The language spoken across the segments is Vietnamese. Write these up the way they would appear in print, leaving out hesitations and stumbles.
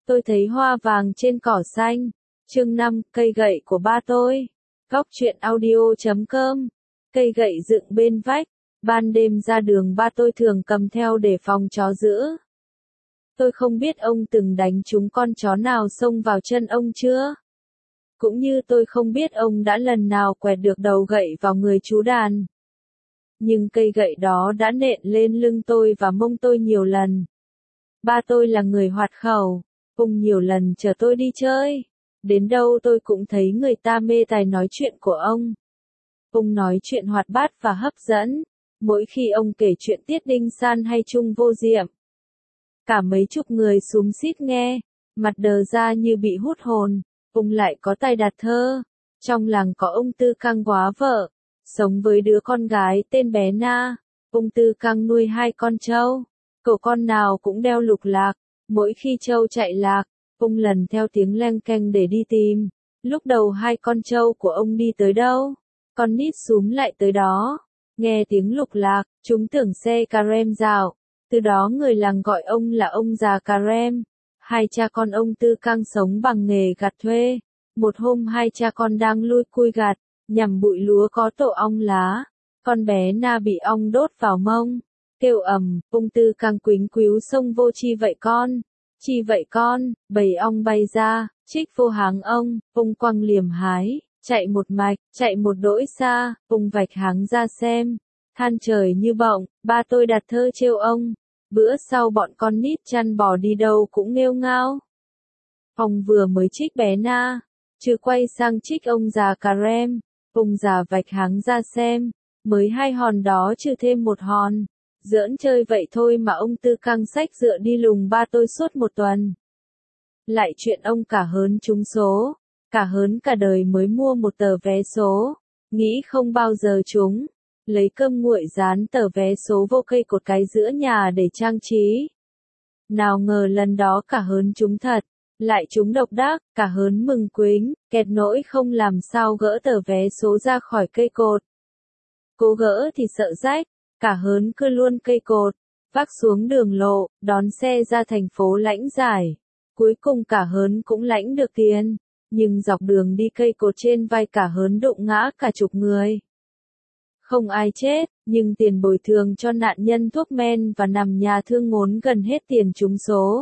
Tôi thấy hoa vàng trên cỏ xanh. Chương 5, cây gậy của ba tôi. Góc truyện audio.com. Cây gậy dựng bên vách. Ban đêm ra đường ba tôi thường cầm theo để phòng chó giữ. Tôi không biết ông từng đánh trúng con chó nào xông vào chân ông chưa? Cũng như tôi không biết ông đã lần nào quẹt được đầu gậy vào người chú đàn. Nhưng cây gậy đó đã nện lên lưng tôi và mông tôi nhiều lần. Ba tôi là người hoạt khẩu, ông nhiều lần chở tôi đi chơi. Đến đâu tôi cũng thấy người ta mê tài nói chuyện của ông. Ông nói chuyện hoạt bát và hấp dẫn, mỗi khi ông kể chuyện Tiết Đinh San hay Trung Vô Diệm. Cả mấy chục người xúm xít nghe, mặt đờ ra như bị hút hồn. Ông lại có tài đặt thơ. Trong làng có ông Tư Cang góa vợ, sống với đứa con gái tên bé Na. Ông Tư Cang nuôi 2 con trâu, cậu con nào cũng đeo lục lạc. Mỗi khi trâu chạy lạc, ông lần theo tiếng leng keng để đi tìm. Lúc đầu 2 con trâu của ông đi tới đâu, con nít xúm lại tới đó. Nghe tiếng lục lạc, chúng tưởng xe Carem dạo. Từ đó người làng gọi ông là ông già Carem. 2 cha con ông Tư Cang sống bằng nghề gặt thuê. Một hôm 2 cha con đang lui cui gặt, nhằm bụi lúa có tổ ong lá. Con bé Na bị ong đốt vào mông, kêu ầm. Ông Tư Cang quính quíu xông vô: chi vậy con? Chi vậy con? Bầy ong bay ra, chích vô háng ông quăng liềm hái, chạy một mạch, chạy một đỗi xa. Ông vạch háng ra xem, than trời như bọng. Ba tôi đặt thơ trêu ông. Bữa sau bọn con nít chăn bò đi đâu cũng nghêu ngao. Ông vừa mới trích bé Na, chưa quay sang trích ông già Carem. Ông già vạch háng ra xem, mới 2 hòn đó chưa thêm 1 hòn. Giỡn chơi vậy thôi mà ông Tư Cang xách dựa đi lùng ba tôi suốt 1 tuần. Lại chuyện ông cả hớn trúng số, cả hớn cả đời mới mua 1 tờ vé số, nghĩ không bao giờ trúng. Lấy cơm nguội dán tờ vé số vô cây cột cái giữa nhà để trang trí. Nào ngờ lần đó cả hớn trúng thật, lại trúng độc đắc. Cả hớn mừng quính, kẹt nỗi không làm sao gỡ tờ vé số ra khỏi cây cột. Cố gỡ thì sợ rách, cả hớn cứ luôn cây cột, vác xuống đường lộ, đón xe ra thành phố lãnh giải. Cuối cùng cả hớn cũng lãnh được tiền, nhưng dọc đường đi cây cột trên vai cả hớn đụng ngã cả chục người. Không ai chết, nhưng tiền bồi thường cho nạn nhân thuốc men và nằm nhà thương ngốn gần hết tiền trúng số.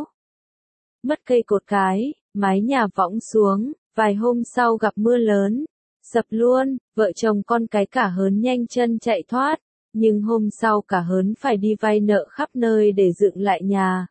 Mất cây cột cái, mái nhà võng xuống, vài hôm sau gặp mưa lớn, sập luôn. Vợ chồng con cái cả hớn nhanh chân chạy thoát, nhưng hôm sau cả hớn phải đi vay nợ khắp nơi để dựng lại nhà.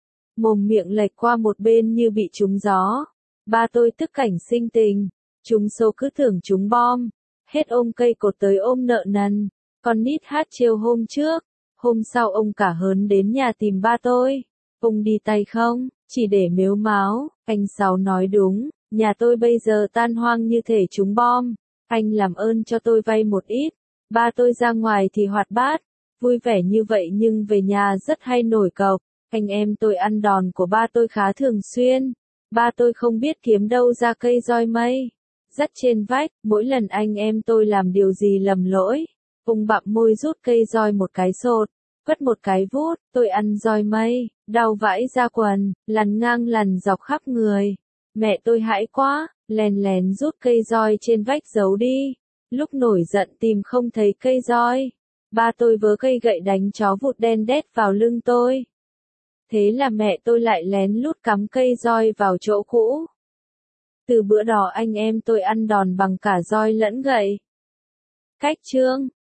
Mồm miệng lệch qua một bên như bị trúng gió. Ba tôi tức cảnh sinh tình, trúng số cứ tưởng trúng bom. Hết ôm cây cột tới ôm nợ nần. Con nít hát trêu hôm trước. Hôm sau ông cả hớn đến nhà tìm ba tôi. Ông đi tay không, chỉ để mếu máo. Anh Sáu nói đúng, nhà tôi bây giờ tan hoang như thể trúng bom. Anh làm ơn cho tôi vay một ít. Ba tôi ra ngoài thì hoạt bát, vui vẻ như vậy nhưng về nhà rất hay nổi cọc. Anh em tôi ăn đòn của ba tôi khá thường xuyên. Ba tôi không biết kiếm đâu ra cây roi mây dắt trên vách. Mỗi lần anh em tôi làm điều gì lầm lỗi, ông bặm môi rút cây roi một cái sột, vất một cái vút. Tôi ăn roi mây, đau vãi ra quần, lằn ngang lằn dọc khắp người. Mẹ tôi hãi quá, lèn lén rút cây roi trên vách giấu đi. Lúc nổi giận tìm không thấy cây roi, ba tôi vớ cây gậy đánh chó vụt đen đét vào lưng tôi. Thế là mẹ tôi lại lén lút cắm cây roi vào chỗ cũ. Từ bữa đó anh em tôi ăn đòn bằng cả roi lẫn gậy. Cách chương